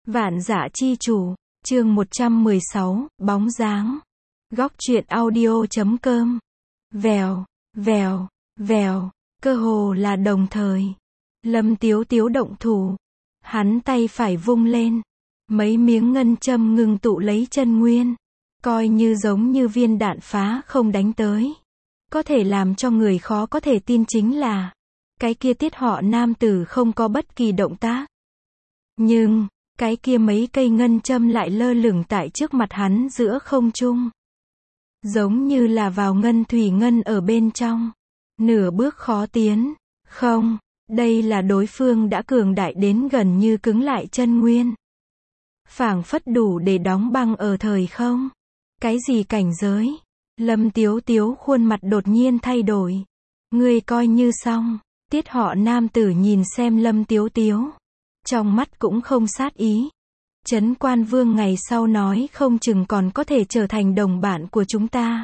Vạn Dã Chi Chủ, chương 116, bóng dáng. Góc truyện audio.com. Vèo, vèo, vèo, cơ hồ là đồng thời. Lâm Tiếu Tiếu động thủ. Hắn tay phải vung lên. Mấy miếng ngân châm ngừng tụ lấy chân nguyên. Coi như giống như viên đạn phá không đánh tới. Có thể làm cho người khó có thể tin chính là cái kia Tiết họ nam tử không có bất kỳ động tác. Nhưng cái kia mấy cây ngân châm lại lơ lửng tại trước mặt hắn giữa không trung. Giống như là vào ngân thủy ngân ở bên trong. Nửa bước khó tiến. Không, đây là đối phương đã cường đại đến gần như cứng lại chân nguyên. Phảng phất đủ để đóng băng ở thời không. Cái gì cảnh giới? Lâm Tiếu Tiếu khuôn mặt đột nhiên thay đổi. Ngươi coi như xong. Tiết họ nam tử nhìn xem Lâm Tiếu Tiếu. Trong mắt cũng không sát ý. Trấn Quan Vương ngày sau nói không chừng còn có thể trở thành đồng bạn của chúng ta.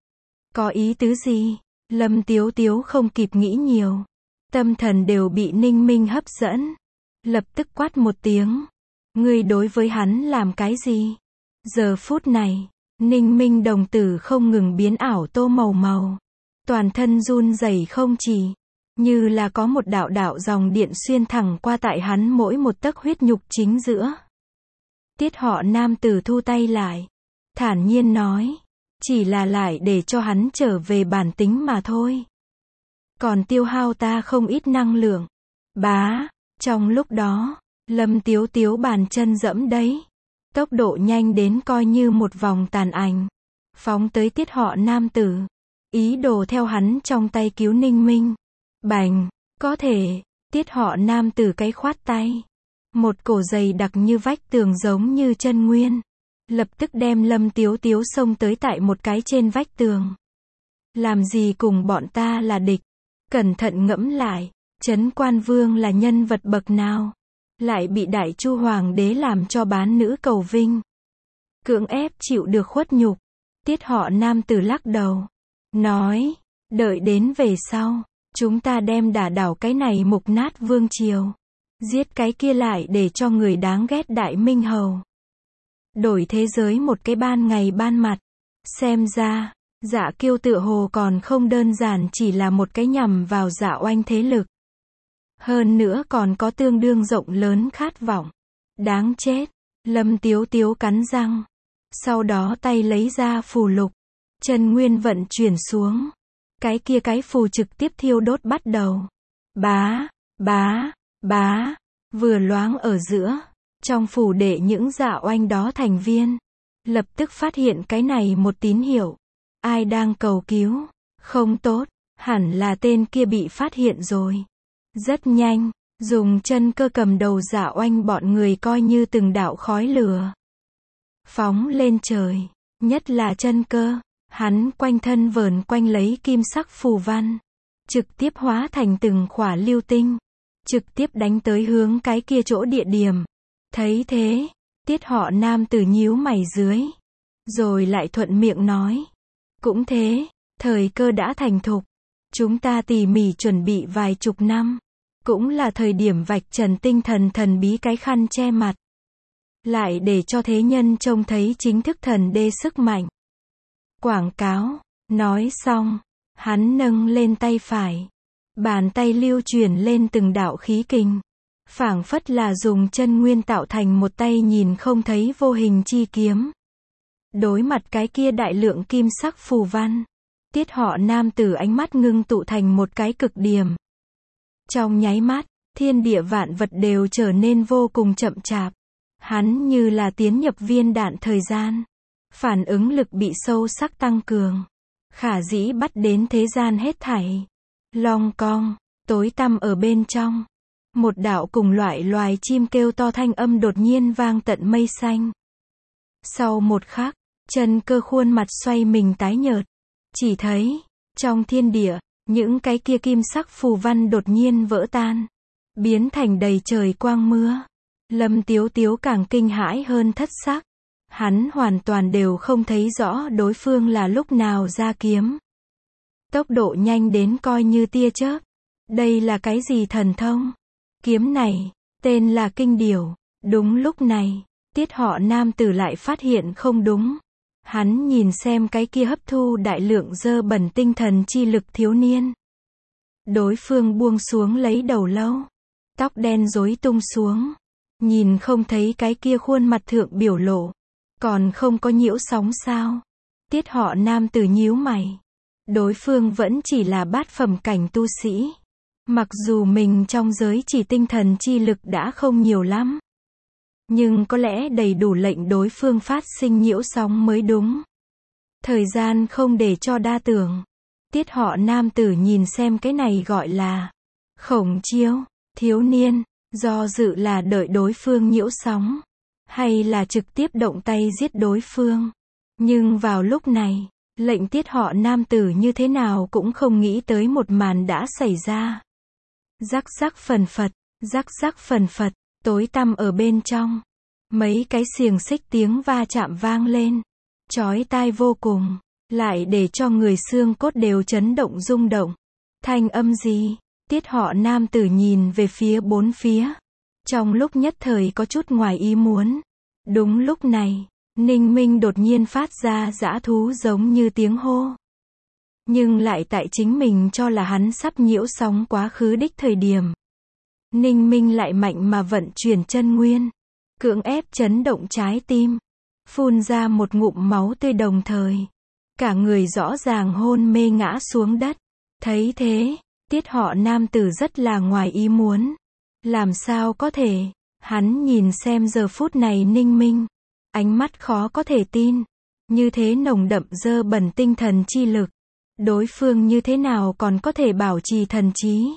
Có ý tứ gì? Lâm Tiếu Tiếu không kịp nghĩ nhiều. Tâm thần đều bị Ninh Minh hấp dẫn. Lập tức quát một tiếng. Ngươi đối với hắn làm cái gì? Giờ phút này, Ninh Minh đồng tử không ngừng biến ảo tô màu màu. Toàn thân run rẩy không chỉ. Như là có một đạo đạo dòng điện xuyên thẳng qua tại hắn mỗi một tấc huyết nhục chính giữa. Tiết họ nam tử thu tay lại. Thản nhiên nói. Chỉ là lại để cho hắn trở về bản tính mà thôi. Còn tiêu hao ta không ít năng lượng. Bá. Trong lúc đó, Lâm Tiếu Tiếu bàn chân dẫm đấy. Tốc độ nhanh đến coi như một vòng tàn ảnh. Phóng tới Tiết họ nam tử. Ý đồ theo hắn trong tay cứu Ninh Minh. Bành, có thể. Tiết họ nam tử cái khoát tay. Một cổ dày đặc như vách tường giống như chân nguyên. Lập tức đem Lâm Tiếu Tiếu xông tới tại một cái trên vách tường. Làm gì cùng bọn ta là địch? Cẩn thận ngẫm lại. Trấn Quan Vương là nhân vật bậc nào? Lại bị Đại Chu Hoàng đế làm cho bán nữ cầu vinh. Cưỡng ép chịu được khuất nhục. Tiết họ nam tử lắc đầu. Nói, đợi đến về sau. Chúng ta đem đả đảo cái này mục nát vương triều. Giết cái kia lại để cho người đáng ghét Đại Minh Hầu. Đổi thế giới một cái ban ngày ban mặt. Xem ra, Dạ Kiêu tựa hồ còn không đơn giản chỉ là một cái nhằm vào Dạ Oanh thế lực. Hơn nữa còn có tương đương rộng lớn khát vọng. Đáng chết. Lâm Tiếu Tiếu cắn răng. Sau đó tay lấy ra phù lục. Chân nguyên vận chuyển xuống. Cái phù trực tiếp thiêu đốt bắt đầu. Bá, bá, bá. Vừa loáng ở giữa. Trong phù đệ những Dạ Oanh đó thành viên. Lập tức phát hiện cái này một tín hiệu. Ai đang cầu cứu? Không tốt. Hẳn là tên kia bị phát hiện rồi. Rất nhanh. Dùng chân cơ cầm đầu Dạ Oanh bọn người coi như từng đạo khói lửa. Phóng lên trời. Nhất là chân cơ. Hắn quanh thân vờn quanh lấy kim sắc phù văn. Trực tiếp hóa thành từng khỏa lưu tinh. Trực tiếp đánh tới hướng cái kia chỗ địa điểm. Thấy thế, Tiết họ nam tử nhíu mày dưới. Rồi lại thuận miệng nói. Cũng thế, thời cơ đã thành thục. Chúng ta tỉ mỉ chuẩn bị vài chục năm. Cũng là thời điểm vạch trần tinh thần thần bí cái khăn che mặt. Lại để cho thế nhân trông thấy chính thức thần đê sức mạnh. Quảng cáo. Nói xong, hắn nâng lên tay phải. Bàn tay lưu chuyển lên từng đạo khí kình. Phảng phất là dùng chân nguyên tạo thành một tay nhìn không thấy vô hình chi kiếm. Đối mặt cái kia đại lượng kim sắc phù văn. Tiết họ nam tử ánh mắt ngưng tụ thành một cái cực điểm. Trong nháy mắt, thiên địa vạn vật đều trở nên vô cùng chậm chạp. Hắn như là tiến nhập viên đạn thời gian. Phản ứng lực bị sâu sắc tăng cường. Khả dĩ bắt đến thế gian hết thảy. Long cong, tối tăm ở bên trong. Một đạo cùng loại loài chim kêu to thanh âm đột nhiên vang tận mây xanh. Sau một khắc, chân cơ khuôn mặt xoay mình tái nhợt. Chỉ thấy, trong thiên địa, những cái kia kim sắc phù văn đột nhiên vỡ tan. Biến thành đầy trời quang mưa. Lâm Tiếu Tiếu càng kinh hãi hơn thất sắc. Hắn hoàn toàn đều không thấy rõ đối phương là lúc nào ra kiếm. Tốc độ nhanh đến coi như tia chớp. Đây là cái gì thần thông? Kiếm này, tên là Kinh Điểu. Đúng lúc này, Tiết họ nam tử lại phát hiện không đúng. Hắn nhìn xem cái kia hấp thu đại lượng dơ bẩn tinh thần chi lực thiếu niên. Đối phương buông xuống lấy đầu lâu. Tóc đen rối tung xuống. Nhìn không thấy cái kia khuôn mặt thượng biểu lộ. Còn không có nhiễu sóng sao. Tiết họ nam tử nhíu mày. Đối phương vẫn chỉ là bát phẩm cảnh tu sĩ. Mặc dù mình trong giới chỉ tinh thần chi lực đã không nhiều lắm. Nhưng có lẽ đầy đủ lệnh đối phương phát sinh nhiễu sóng mới đúng. Thời gian không để cho đa tưởng. Tiết họ nam tử nhìn xem cái này gọi là khổng chiêu. Thiếu niên, do dự là đợi đối phương nhiễu sóng. Hay là trực tiếp động tay giết đối phương. Nhưng vào lúc này, lệnh tiết họ nam tử như thế nào cũng không nghĩ tới một màn đã xảy ra. Rắc rắc phần phật, tối tăm ở bên trong. Mấy cái xiềng xích tiếng va chạm vang lên. Chói tai vô cùng, lại để cho người xương cốt đều chấn động rung động. Thanh âm gì? Tiết họ nam tử nhìn về phía bốn phía. Trong lúc nhất thời có chút ngoài ý muốn. Đúng lúc này, Ninh Minh đột nhiên phát ra dã thú giống như tiếng hô. Nhưng lại tại chính mình cho là hắn sắp nhiễu sóng quá khứ đích thời điểm. Ninh Minh lại mạnh mà vận chuyển chân nguyên. Cưỡng ép chấn động trái tim. Phun ra một ngụm máu tươi đồng thời. Cả người rõ ràng hôn mê ngã xuống đất. Thấy thế, Tiết họ nam tử rất là ngoài ý muốn. Làm sao có thể? Hắn nhìn xem giờ phút này Ninh Minh. Ánh mắt khó có thể tin. Như thế nồng đậm dơ bẩn tinh thần chi lực. Đối phương như thế nào còn có thể bảo trì thần trí.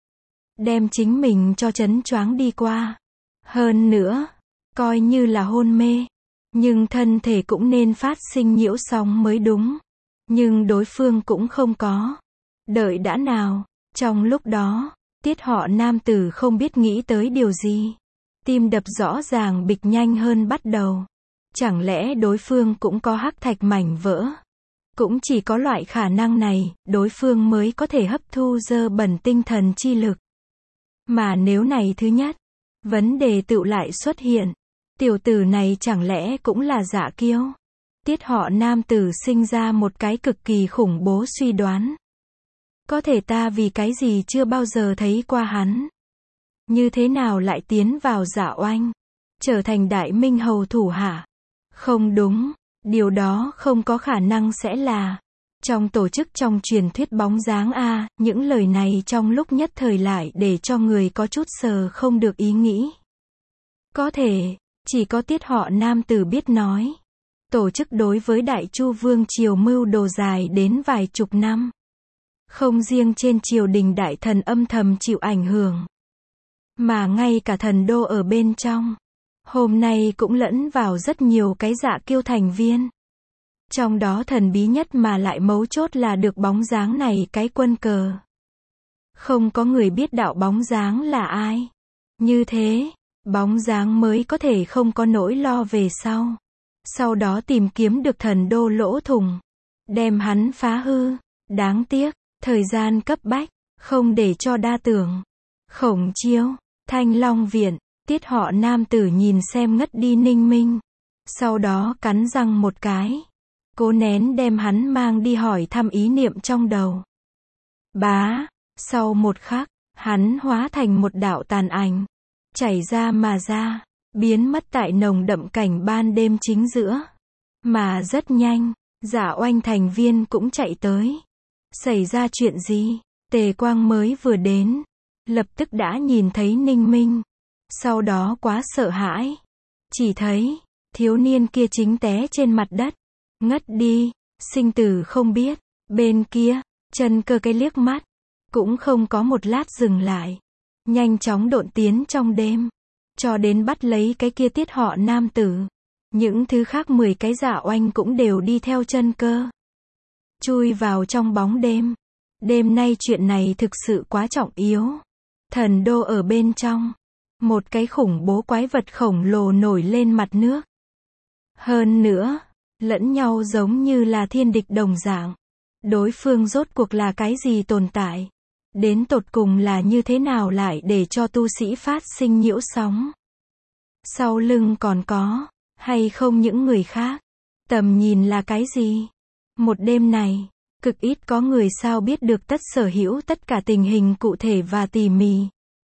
Đem chính mình cho chấn choáng đi qua. Hơn nữa, coi như là hôn mê. Nhưng thân thể cũng nên phát sinh nhiễu sóng mới đúng. Nhưng đối phương cũng không có. Đợi đã nào. Trong lúc đó, Tiết họ nam tử không biết nghĩ tới điều gì. Tim đập rõ ràng bịch nhanh hơn bắt đầu. Chẳng lẽ đối phương cũng có hắc thạch mảnh vỡ? Cũng chỉ có loại khả năng này, đối phương mới có thể hấp thu dơ bẩn tinh thần chi lực. Mà nếu này thứ nhất, vấn đề tựu lại xuất hiện. Tiểu tử này chẳng lẽ cũng là dạ kiêu? Tiết họ nam tử sinh ra một cái cực kỳ khủng bố suy đoán. Có thể ta vì cái gì chưa bao giờ thấy qua hắn? Như thế nào lại tiến vào Dạ Oanh? Trở thành Đại Minh Hầu thủ hạ? Không đúng, điều đó không có khả năng sẽ là trong tổ chức trong truyền thuyết bóng dáng a. Những lời này trong lúc nhất thời lại để cho người có chút sờ không được ý nghĩ. Có thể, chỉ có Tiết họ nam tử biết nói. Tổ chức đối với Đại Chu Vương triều mưu đồ dài đến vài chục năm. Không riêng trên triều đình đại thần âm thầm chịu ảnh hưởng. Mà ngay cả thần đô ở bên trong. Hôm nay cũng lẫn vào rất nhiều cái dạ kiêu thành viên. Trong đó thần bí nhất mà lại mấu chốt là được bóng dáng này cái quân cờ. Không có người biết đạo bóng dáng là ai. Như thế, bóng dáng mới có thể không có nỗi lo về sau. Sau đó tìm kiếm được thần đô lỗ thủng. Đem hắn phá hư. Đáng tiếc, thời gian cấp bách, không để cho đa tưởng. Khổng chiêu, Thanh Long viện, Tiết họ nam tử nhìn xem ngất đi Ninh Minh. Sau đó cắn răng một cái. Cố nén đem hắn mang đi hỏi thăm ý niệm trong đầu. Bá, sau một khắc, hắn hóa thành một đạo tàn ảnh. Chảy ra mà ra, biến mất tại nồng đậm cảnh ban đêm chính giữa. Mà rất nhanh, Dạ Oanh thành viên cũng chạy tới. Xảy ra chuyện gì? Tề Quang mới vừa đến. Lập tức đã nhìn thấy Ninh Minh. Sau đó quá sợ hãi. Chỉ thấy, thiếu niên kia chính té trên mặt đất. Ngất đi, sinh tử không biết. Bên kia, Chân Cơ cái liếc mắt. Cũng không có một lát dừng lại. Nhanh chóng độn tiến trong đêm. Cho đến bắt lấy cái kia Tiết họ nam tử. Những thứ khác 10 cái Dạ Oanh cũng đều đi theo Chân Cơ. Chui vào trong bóng đêm. Đêm nay chuyện này thực sự quá trọng yếu. Thần đô ở bên trong. Một cái khủng bố quái vật khổng lồ nổi lên mặt nước. Hơn nữa, lẫn nhau giống như là thiên địch đồng dạng. Đối phương rốt cuộc là cái gì tồn tại? Đến tột cùng là như thế nào lại để cho tu sĩ phát sinh nhiễu sóng? Sau lưng còn có, hay không những người khác? Tầm nhìn là cái gì? Một đêm này, cực ít có người sao biết được sở hữu tất cả tình hình cụ thể và tỉ mỉ.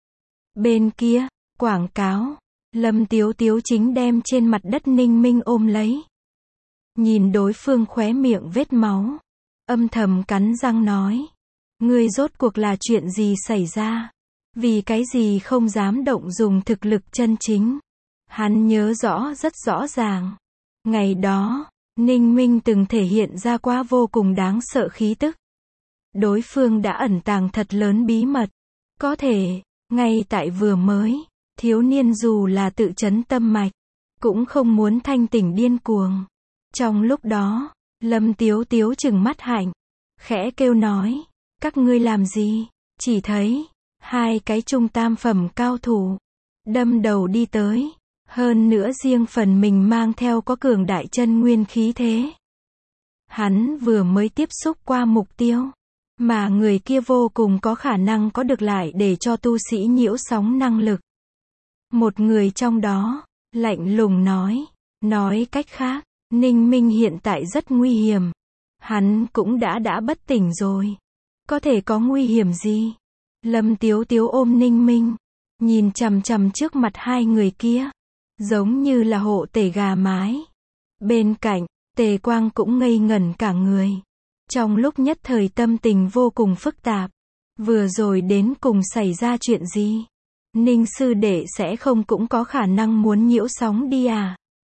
Bên kia, quảng cáo, Lâm Tiếu Tiếu chính đem trên mặt đất Ninh Minh ôm lấy. Nhìn đối phương khóe miệng vết máu, âm thầm cắn răng nói. Ngươi rốt cuộc là chuyện gì xảy ra? Vì cái gì không dám động dùng thực lực chân chính? Hắn nhớ rõ rất rõ ràng. Ngày đó, Ninh Minh từng thể hiện ra quá vô cùng đáng sợ khí tức. Đối phương đã ẩn tàng thật lớn bí mật. Có thể, ngay tại vừa mới, thiếu niên dù là tự chấn tâm mạch, cũng không muốn thanh tỉnh điên cuồng. Trong lúc đó, Lâm Tiếu Tiếu trừng mắt hạnh, khẽ kêu nói, các ngươi làm gì? Chỉ thấy, hai cái trung tam phẩm cao thủ, đâm đầu đi tới, hơn nữa riêng phần mình mang theo có cường đại chân nguyên khí thế. Hắn vừa mới tiếp xúc qua mục tiêu, mà người kia vô cùng có khả năng có được lại để cho tu sĩ nhiễu sóng năng lực. Một người trong đó, lạnh lùng nói cách khác, Ninh Minh hiện tại rất nguy hiểm. Hắn cũng đã bất tỉnh rồi. Có thể có nguy hiểm gì? Lâm Tiếu Tiếu ôm Ninh Minh, nhìn chằm chằm trước mặt hai người kia, giống như là hộ tể gà mái. Bên cạnh, Tề Quang cũng ngây ngẩn cả người. Trong lúc nhất thời tâm tình vô cùng phức tạp. Vừa rồi đến cùng xảy ra chuyện gì? Ninh sư đệ sẽ không cũng có khả năng muốn nhiễu sóng đi à?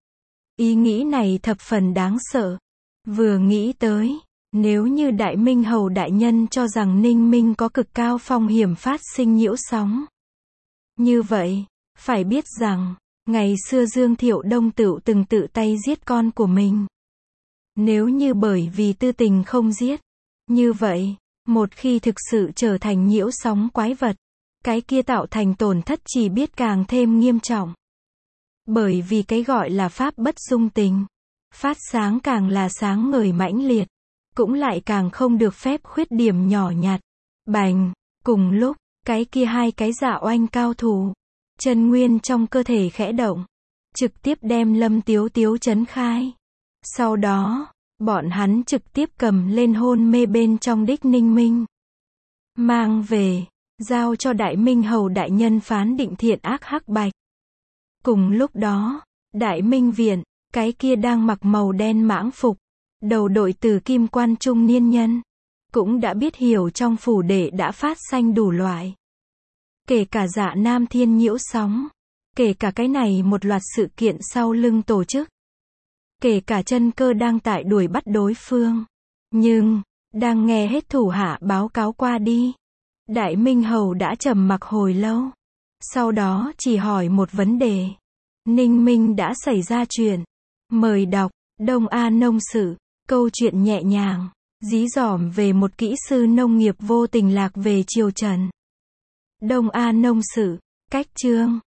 Ý nghĩ này thập phần đáng sợ. Vừa nghĩ tới, nếu như Đại Minh Hầu đại nhân cho rằng Ninh Minh có cực cao phong hiểm phát sinh nhiễu sóng. Như vậy, phải biết rằng, ngày xưa Dương Thiệu Đông Tựu từng tự tay giết con của mình. Nếu như bởi vì tư tình không giết, như vậy, một khi thực sự trở thành nhiễu sóng quái vật, cái kia tạo thành tổn thất chỉ biết càng thêm nghiêm trọng. Bởi vì cái gọi là pháp bất dung tình, phát sáng càng là sáng ngời mãnh liệt, cũng lại càng không được phép khuyết điểm nhỏ nhặt. Bành, cùng lúc, cái kia hai cái dạ oanh cao thủ, chân nguyên trong cơ thể khẽ động, trực tiếp đem Lâm Tiếu Tiếu chấn khai. Sau đó, bọn hắn trực tiếp cầm lên hôn mê bên trong đích Ninh Minh. Mang về, giao cho Đại Minh Hầu đại nhân phán định thiện ác hắc bạch. Cùng lúc đó, Đại Minh Viện, cái kia đang mặc màu đen mãng phục, đầu đội tử kim quan trung niên nhân, cũng đã biết hiểu trong phủ đệ đã phát sanh đủ loại. Kể cả Dạ Nam Thiên nhiễu sóng, kể cả cái này một loạt sự kiện sau lưng tổ chức, kể cả Chân Cơ đang tại đuổi bắt đối phương. Nhưng, đang nghe hết thủ hạ báo cáo qua đi, Đại Minh Hầu đã trầm mặc hồi lâu. Sau đó chỉ hỏi một vấn đề. Ninh Minh đã xảy ra chuyện. Mời đọc, Đông A Nông Sự, câu chuyện nhẹ nhàng, dí dỏm về một kỹ sư nông nghiệp vô tình lạc về triều Trần. Đông A Nông Sự, cách chương.